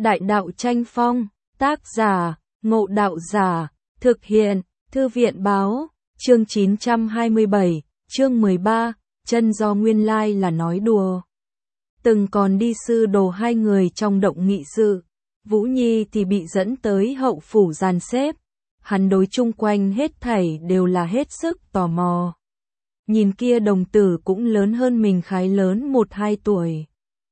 Đại đạo tranh phong, tác giả, Ngộ Đạo Giả, thực hiện, Thư viện báo, chương 927, chương 13, chân do nguyên lai là nói đùa. Từng còn đi sư đồ hai người trong động nghị sự, Vũ Nhi thì bị dẫn tới hậu phủ dàn xếp, hắn đối chung quanh hết thảy đều là hết sức tò mò. Nhìn kia đồng tử cũng lớn hơn mình khá lớn 1-2 tuổi.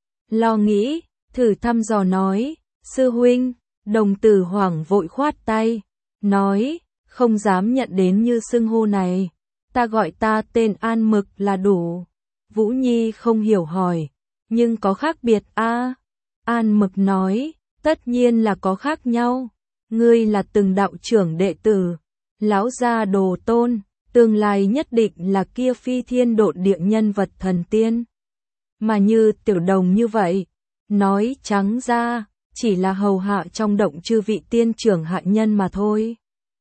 Lo nghĩ, thử thăm dò nói, sư huynh, đồng tử hoảng vội khoát tay, nói, không dám nhận đến như xưng hô này, ta gọi ta tên An Mực là đủ. Vũ Nhi không hiểu hỏi, nhưng có khác biệt a? An Mực nói, tất nhiên là có khác nhau, ngươi là từng đạo trưởng đệ tử, lão gia đồ tôn, tương lai nhất định là kia phi thiên độn địa nhân vật thần tiên. Mà như tiểu đồng như vậy, nói trắng ra, chỉ là hầu hạ trong động chư vị tiên trưởng hạ nhân mà thôi.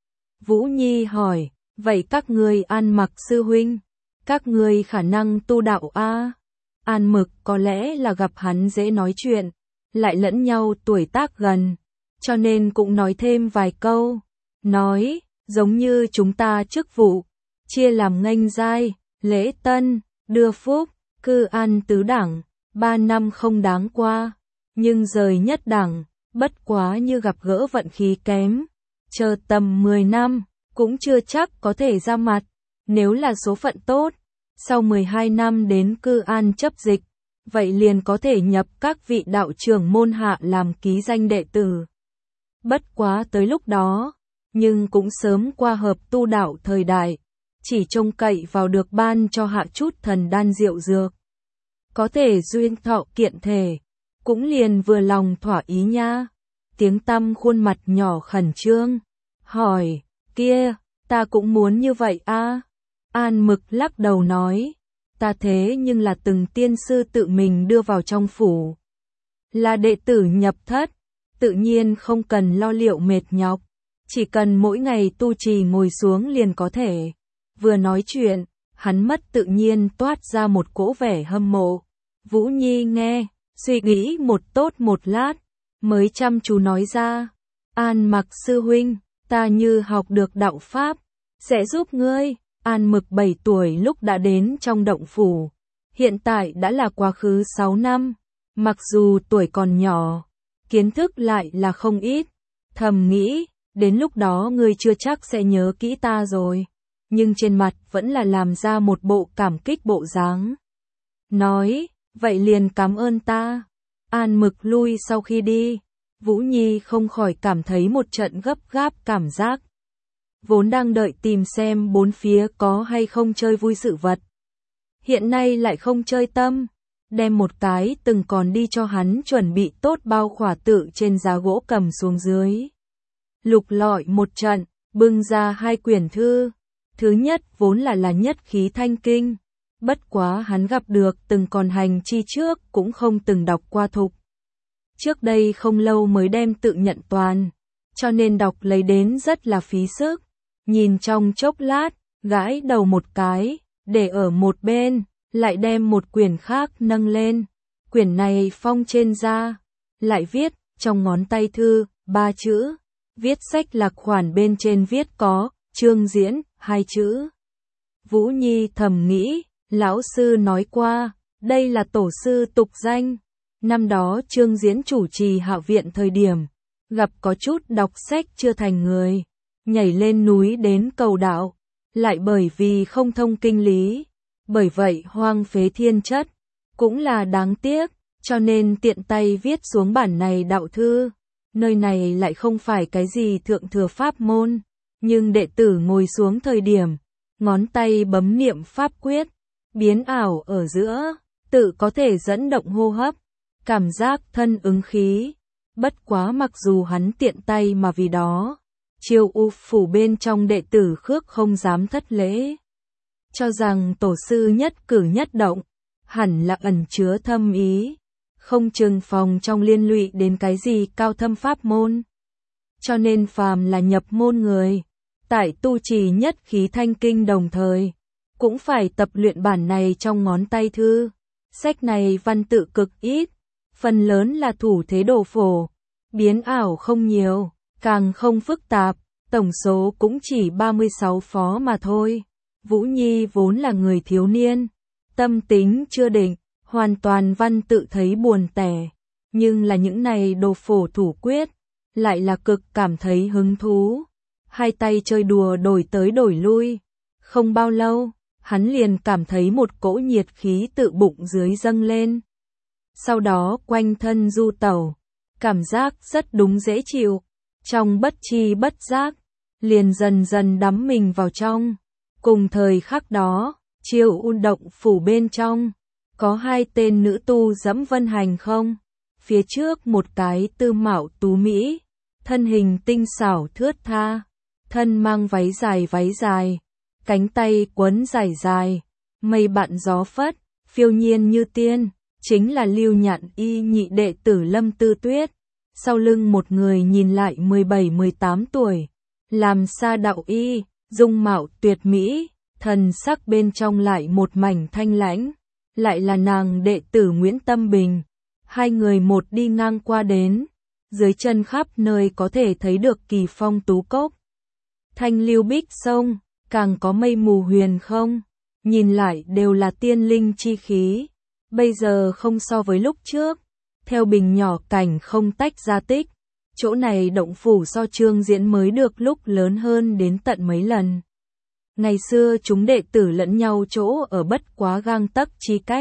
Vũ Nhi hỏi, vậy các ngươi An Mặc sư huynh, các ngươi khả năng tu đạo a? An Mực có lẽ là gặp hắn dễ nói chuyện, lại lẫn nhau tuổi tác gần, cho nên cũng nói thêm vài câu, nói, giống như chúng ta chức vụ, chia làm nghênh giai, lễ tân, đưa phúc, cư an tứ đẳng, 3 năm không đáng qua, nhưng rời nhất đẳng, bất quá như gặp gỡ vận khí kém, chờ tầm 10 năm, cũng chưa chắc có thể ra mặt, nếu là số phận tốt, sau 12 năm đến cư an chấp dịch, vậy liền có thể nhập các vị đạo trưởng môn hạ làm ký danh đệ tử. Bất quá tới lúc đó, nhưng cũng sớm qua hợp tu đạo thời đại, chỉ trông cậy vào được ban cho hạ chút thần đan diệu dược. Có thể duyên thọ kiện thể, cũng liền vừa lòng thỏa ý nha. Tiếng tăm khuôn mặt nhỏ khẩn trương, hỏi, kia, ta cũng muốn như vậy a? An Mực lắc đầu nói, ta thế nhưng là từng tiên sư tự mình đưa vào trong phủ. Là đệ tử nhập thất, tự nhiên không cần lo liệu mệt nhọc, chỉ cần mỗi ngày tu trì ngồi xuống liền có thể. Vừa nói chuyện, hắn mất tự nhiên toát ra một cỗ vẻ hâm mộ. Vũ Nhi nghe, suy nghĩ một tốt một lát, mới chăm chú nói ra, An Mặc sư huynh, ta như học được đạo pháp, sẽ giúp ngươi. An Mực 7 tuổi lúc đã đến trong động phủ, hiện tại đã là quá khứ 6 năm, mặc dù tuổi còn nhỏ, kiến thức lại là không ít, thầm nghĩ, đến lúc đó ngươi chưa chắc sẽ nhớ kỹ ta rồi, nhưng trên mặt vẫn là làm ra một bộ cảm kích bộ dáng. Nói, vậy liền cảm ơn ta. An Mực lui sau khi đi, Vũ Nhi không khỏi cảm thấy một trận gấp gáp cảm giác. Vốn đang đợi tìm xem bốn phía có hay không chơi vui sự vật. Hiện nay lại không chơi tâm, đem một cái từng còn đi cho hắn chuẩn bị tốt bao khỏa tự trên giá gỗ cầm xuống dưới. Lục lọi một trận, bưng ra 2 quyển thư. Thứ nhất vốn là nhất khí thanh kinh, bất quá hắn gặp được từng còn hành chi trước cũng không từng đọc qua thục. Trước đây không lâu mới đem tự nhận toàn, cho nên đọc lấy đến rất là phí sức. Nhìn trong chốc lát, gãi đầu một cái, để ở một bên, lại đem một quyển khác nâng lên. Quyển này phong trên da, lại viết, trong ngón tay thư, 3 chữ, viết sách lạc khoản bên trên viết có, Trương Diễn, 2 chữ. Vũ Nhi thầm nghĩ, lão sư nói qua, đây là tổ sư tục danh. Năm đó Trương Diễn chủ trì Hạ viện thời điểm, gặp có chút đọc sách chưa thành người, nhảy lên núi đến cầu đạo, lại bởi vì không thông kinh lý, bởi vậy hoang phế thiên chất, cũng là đáng tiếc, cho nên tiện tay viết xuống bản này đạo thư. Nơi này lại không phải cái gì thượng thừa pháp môn, nhưng đệ tử ngồi xuống thời điểm, ngón tay bấm niệm pháp quyết, biến ảo ở giữa, tự có thể dẫn động hô hấp, cảm giác thân ứng khí. Bất quá mặc dù hắn tiện tay mà vì đó, Chiêu U phủ bên trong đệ tử khước không dám thất lễ. Cho rằng tổ sư nhất cử nhất động, hẳn là ẩn chứa thâm ý, không chừng phòng trong liên lụy đến cái gì cao thâm pháp môn. Cho nên phàm là nhập môn người, tại tu trì nhất khí thanh kinh đồng thời, cũng phải tập luyện bản này trong ngón tay thư. Sách này văn tự cực ít, phần lớn là thủ thế đồ phổ, biến ảo không nhiều, càng không phức tạp, tổng số cũng chỉ 36 phó mà thôi. Vũ Nhi vốn là người thiếu niên, tâm tính chưa định, hoàn toàn văn tự thấy buồn tẻ, nhưng là những này đồ phổ thủ quyết, lại là cực cảm thấy hứng thú. Hai tay chơi đùa đổi tới đổi lui, không bao lâu, hắn liền cảm thấy một cỗ nhiệt khí tự bụng dưới dâng lên. Sau đó quanh thân du tẩu, cảm giác rất đúng dễ chịu, trong bất tri bất giác, liền dần dần đắm mình vào trong. Cùng thời khắc đó, Chiêu Un động phủ bên trong, có hai tên nữ tu dẫm vân hành không? Phía trước một cái tư mạo tú mỹ, thân hình tinh xảo thướt tha, thân mang váy dài, cánh tay quấn dài dài, mây bạn gió phất, phiêu nhiên như tiên, chính là Lưu Nhạn Y nhị đệ tử Lâm Tư Tuyết. Sau lưng một người nhìn lại 17-18 tuổi, làm sa đạo y, dung mạo tuyệt mỹ, thần sắc bên trong lại một mảnh thanh lãnh, lại là nàng đệ tử Nguyễn Tâm Bình. Hai người một đi ngang qua đến, dưới chân khắp nơi có thể thấy được kỳ phong tú cốc, thanh lưu bích sông, càng có mây mù huyền không, nhìn lại đều là tiên linh chi khí. Bây giờ không so với lúc trước, theo Bình nhỏ cảnh không tách ra tích, chỗ này động phủ so Trương Diễn mới được lúc lớn hơn đến tận mấy lần. Ngày xưa chúng đệ tử lẫn nhau chỗ ở bất quá gang tấc chi cách.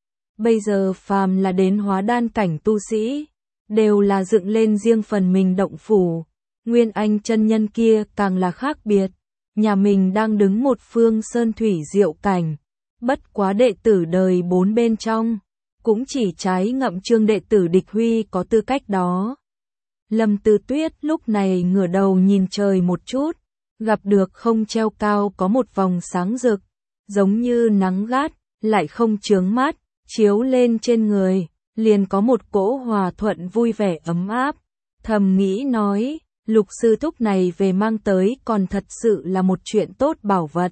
Bây giờ phàm là đến hóa đan cảnh tu sĩ, đều là dựng lên riêng phần mình động phủ. Nguyên Anh chân nhân kia càng là khác biệt, nhà mình đang đứng một phương sơn thủy diệu cảnh, bất quá đệ tử đời 4 bên trong, cũng chỉ trái ngậm Trương đệ tử Địch Huy có tư cách đó. Lâm Tư Tuyết lúc này ngửa đầu nhìn trời một chút, gặp được không treo cao có một vòng sáng rực, giống như nắng gắt, lại không chướng mắt, chiếu lên trên người, liền có một cỗ hòa thuận vui vẻ ấm áp. Thầm nghĩ nói, Lục sư thúc này về mang tới còn thật sự là một chuyện tốt bảo vật.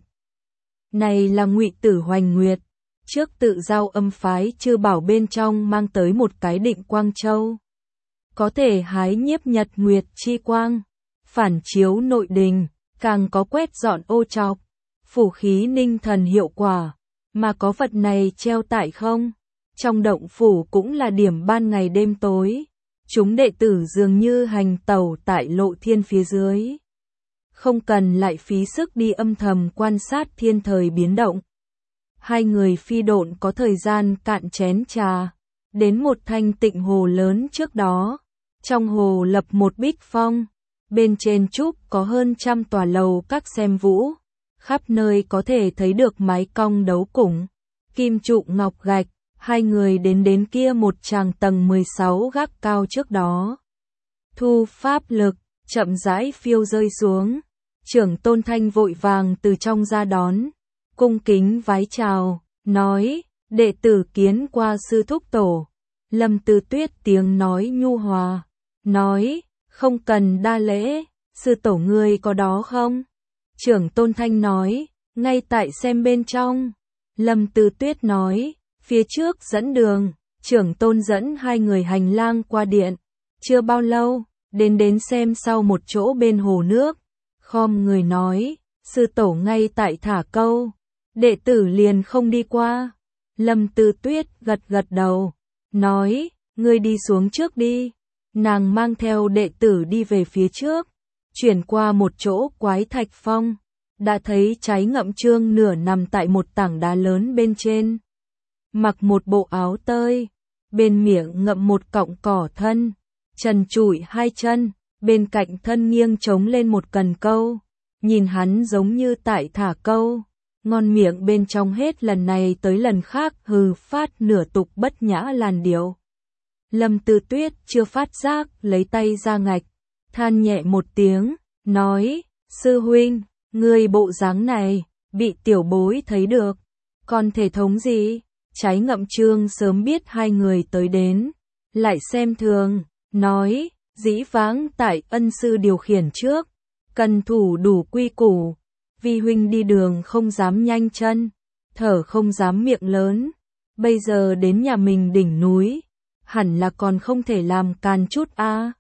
Này là Ngụy Tử Hoành Nguyệt, trước tự giao âm phái chư bảo bên trong mang tới một cái Định Quang Châu. Có thể hái nhiếp nhật nguyệt chi quang, phản chiếu nội đình, càng có quét dọn ô trọc, phủ khí ninh thần hiệu quả, mà có vật này treo tại không. Trong động phủ cũng là điểm ban ngày đêm tối, chúng đệ tử dường như hành tẩu tại lộ thiên phía dưới. Không cần lại phí sức đi âm thầm quan sát thiên thời biến động. Hai người phi độn có thời gian cạn chén trà, đến một thanh tịnh hồ lớn trước đó. Trong hồ lập một bích phong, bên trên trúc có hơn 100 tòa lầu các xem vũ, khắp nơi có thể thấy được mái cong đấu củng, kim trụ ngọc gạch. Hai người đến kia một tràng tầng 16 gác cao trước đó. Thu pháp lực, chậm rãi phiêu rơi xuống. Trưởng Tôn Thanh vội vàng từ trong ra đón, cung kính vái chào, nói, đệ tử kiến qua sư thúc tổ. Lâm Tư Tuyết tiếng nói nhu hòa, nói, không cần đa lễ, sư tổ ngươi có đó không? Trưởng Tôn Thanh nói, ngay tại xem bên trong. Lâm Tư Tuyết nói, phía trước dẫn đường, trưởng tôn dẫn hai người hành lang qua điện. Chưa bao lâu, đến xem sau một chỗ bên hồ nước. Khom người nói, sư tổ ngay tại thả câu, đệ tử liền không đi qua. Lâm Tư Tuyết gật đầu, nói, ngươi đi xuống trước đi. Nàng mang theo đệ tử đi về phía trước, chuyển qua một chỗ quái thạch phong, đã thấy Trái Ngậm Trương nửa nằm tại một tảng đá lớn bên trên. Mặc một bộ áo tơi, bên miệng ngậm một cọng cỏ thân, trần trụi hai chân, bên cạnh thân nghiêng chống lên một cần câu, nhìn hắn giống như tại thả câu, ngon miệng bên trong hết lần này tới lần khác hừ phát nửa tục bất nhã làn điệu. Lâm Tư Tuyết chưa phát giác, lấy tay ra ngạch, than nhẹ một tiếng, nói, sư huynh, ngươi bộ dáng này, bị tiểu bối thấy được, còn thể thống gì? Trái Ngậm Trương sớm biết hai người tới đến, lại xem thường, nói, dĩ vãng tại ân sư điều khiển trước, cần thủ đủ quy củ, vi huynh đi đường không dám nhanh chân, thở không dám miệng lớn, bây giờ đến nhà mình đỉnh núi, hẳn là còn không thể làm càn chút a.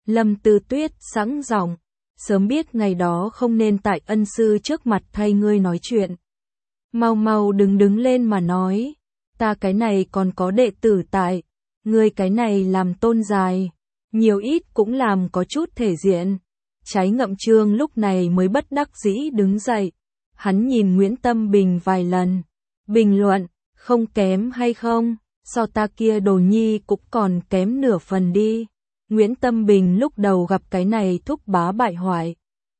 Lâm Tư Tuyết sẵn giọng, sớm biết ngày đó không nên tại ân sư trước mặt thay ngươi nói chuyện. Mau mau đứng lên mà nói, ta cái này còn có đệ tử tại, ngươi cái này làm tôn dài, nhiều ít cũng làm có chút thể diện. Trái Ngậm Trương lúc này mới bất đắc dĩ đứng dậy, hắn nhìn Nguyễn Tâm Bình vài lần, bình luận, không kém hay không, so ta kia đồ nhi cũng còn kém nửa phần đi. Nguyễn Tâm Bình lúc đầu gặp cái này thúc bá bại hoại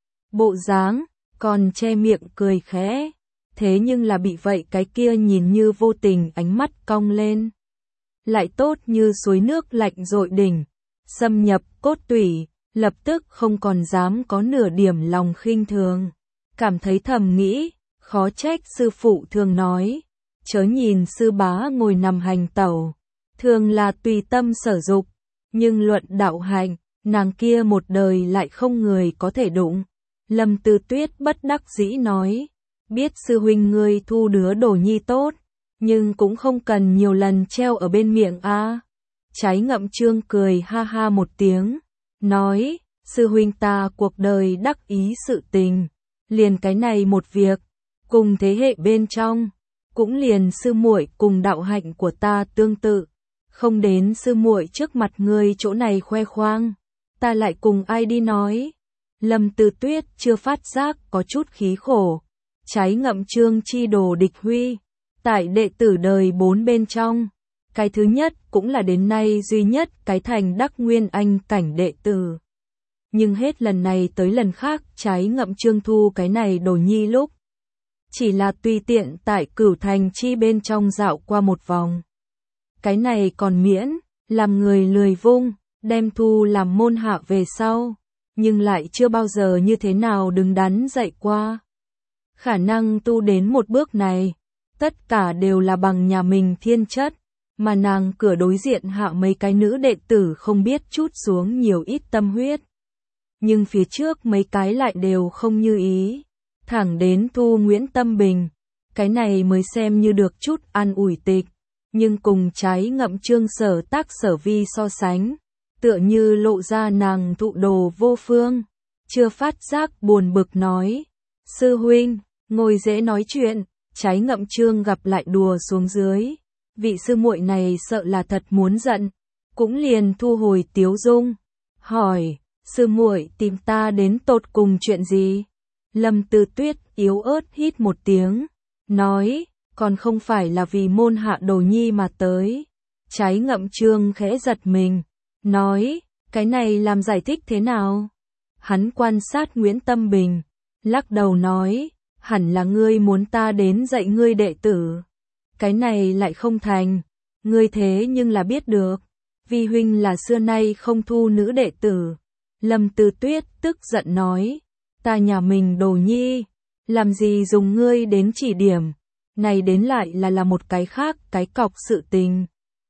bộ dáng, còn che miệng cười khẽ, thế nhưng là bị vậy cái kia nhìn như vô tình ánh mắt cong lên. Lại tốt như suối nước lạnh dội đỉnh, xâm nhập cốt tủy, lập tức không còn dám có nửa điểm lòng khinh thường. Cảm thấy thầm nghĩ, khó trách sư phụ thường nói, chớ nhìn sư bá ngồi nằm hành tẩu, thường là tùy tâm sở dục, nhưng luận đạo hạnh, nàng kia một đời lại không người có thể đụng. Lâm Tư Tuyết bất đắc dĩ nói, biết sư huynh ngươi thu đứa đồ nhi tốt, nhưng cũng không cần nhiều lần treo ở bên miệng a. Trái Ngậm Trương cười ha ha một tiếng, nói, sư huynh ta cuộc đời đắc ý sự tình, liền cái này một việc, cùng thế hệ bên trong, cũng liền sư muội cùng đạo hạnh của ta tương tự, không đến sư muội trước mặt ngươi chỗ này khoe khoang, ta lại cùng ai đi nói. Lâm Tư Tuyết chưa phát giác có chút khí khổ, Trái Ngậm Trương chi đồ địch huy, tại đệ tử đời 4 bên trong, cái thứ nhất cũng là đến nay duy nhất cái thành đắc nguyên anh cảnh đệ tử. Nhưng hết lần này tới lần khác Trái Ngậm Trương thu cái này đồ nhi lúc, chỉ là tùy tiện tại Cửu Thành chi bên trong dạo qua một vòng. Cái này còn miễn, làm người lười vung, đem thu làm môn hạ về sau, nhưng lại chưa bao giờ như thế nào đứng đắn dạy qua. Khả năng tu đến một bước này, tất cả đều là bằng nhà mình thiên chất, mà nàng cửa đối diện hạ mấy cái nữ đệ tử không biết chút xuống nhiều ít tâm huyết. Nhưng phía trước mấy cái lại đều không như ý, thẳng đến thu Nguyễn Tâm Bình, cái này mới xem như được chút an ủi tịch, nhưng cùng Trái Ngậm Trương sở tác sở vi so sánh, tựa như lộ ra nàng thụ đồ vô phương, chưa phát giác buồn bực nói, sư huynh, ngồi dễ nói chuyện. Trái Ngậm Trương gặp lại đùa xuống dưới, vị sư muội này sợ là thật muốn giận, cũng liền thu hồi tiếu dung, hỏi, sư muội tìm ta đến tột cùng chuyện gì? Lâm Tư Tuyết yếu ớt hít một tiếng, nói, còn không phải là vì môn hạ đồ nhi mà tới. Trái Ngậm Trương khẽ giật mình, nói, cái này làm giải thích thế nào? Hắn quan sát Nguyễn Tâm Bình, lắc đầu nói, hẳn là ngươi muốn ta đến dạy ngươi đệ tử. Cái này lại không thành, ngươi thế nhưng là biết được, vi huynh là xưa nay không thu nữ đệ tử. Lâm Tư Tuyết tức giận nói, ta nhà mình đồ nhi, làm gì dùng ngươi đến chỉ điểm, này đến lại là một cái khác cái cọc sự tình.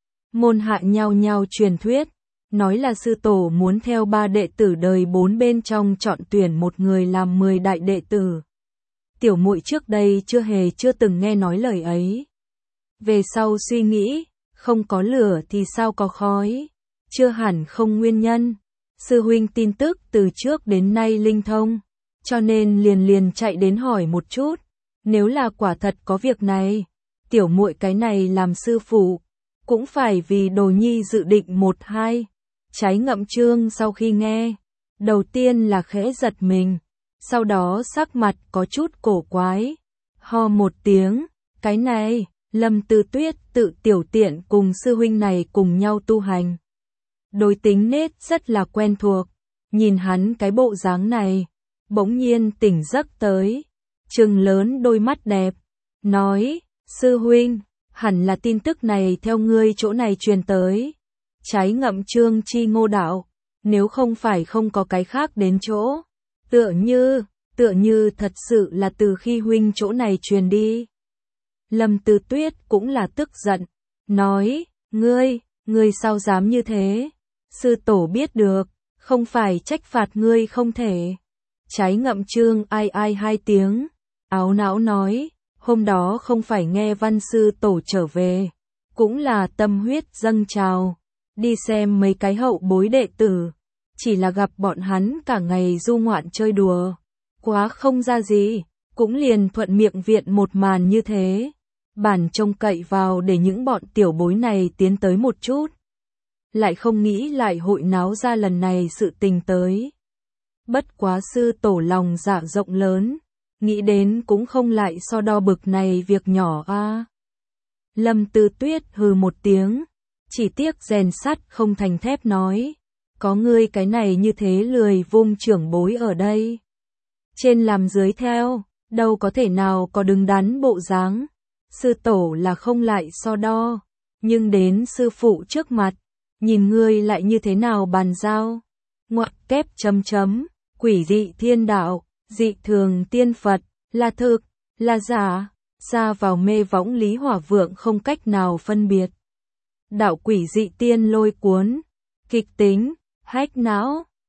Môn hạ nhau nhau truyền thuyết, nói là sư tổ muốn theo 3 đệ tử đời 4 bên trong chọn tuyển một người làm 10 đại đệ tử. Tiểu muội trước đây chưa từng nghe nói lời ấy. Về sau suy nghĩ, không có lửa thì sao có khói, chưa hẳn không nguyên nhân. Sư huynh tin tức từ trước đến nay linh thông, cho nên liền chạy đến hỏi một chút, nếu là quả thật có việc này, tiểu muội cái này làm sư phụ, cũng phải vì đồ nhi dự định 1-2. Trái Ngậm Trương sau khi nghe, đầu tiên là khẽ giật mình, sau đó sắc mặt có chút cổ quái, ho một tiếng, cái này, Lâm Tư Tuyết tự tiểu tiện cùng sư huynh này cùng nhau tu hành. Đối tính nết rất là quen thuộc, nhìn hắn cái bộ dáng này, bỗng nhiên tỉnh giấc tới, trừng lớn đôi mắt đẹp, nói, sư huynh, hẳn là tin tức này theo ngươi chỗ này truyền tới. Trái Ngậm Trương chi ngô đạo, nếu không phải không có cái khác đến chỗ, tựa như thật sự là từ khi huynh chỗ này truyền đi. Lâm Tư Tuyết cũng là tức giận, nói, ngươi sao dám như thế? Sư tổ biết được, không phải trách phạt ngươi không thể. Trái Ngậm Trương ai 2 tiếng, áo não nói, hôm đó không phải nghe văn sư tổ trở về, cũng là tâm huyết dâng trào, đi xem mấy cái hậu bối đệ tử, chỉ là gặp bọn hắn cả ngày du ngoạn chơi đùa, quá không ra gì, cũng liền thuận miệng viện một màn như thế. Bản trông cậy vào để những bọn tiểu bối này tiến tới một chút. Lại không nghĩ lại hội náo ra lần này sự tình tới. Bất quá sư tổ lòng dạ rộng lớn, nghĩ đến cũng không lại so đo bực này việc nhỏ a. Lâm Tư Tuyết hừ một tiếng, chỉ tiếc rèn sắt không thành thép nói, có ngươi cái này như thế lười vung trưởng bối ở đây. Trên làm dưới theo, đâu có thể nào có đứng đắn bộ dáng. Sư tổ là không lại so đo, nhưng đến sư phụ trước mặt, nhìn ngươi lại như thế nào bàn giao. Ngoặc kép chấm chấm, quỷ dị thiên đạo, dị thường tiên Phật, là thực, là giả, ra vào mê võng Lý Hỏa Vượng không cách nào phân biệt. Đạo quỷ dị tiên lôi cuốn, kịch tính, hách não,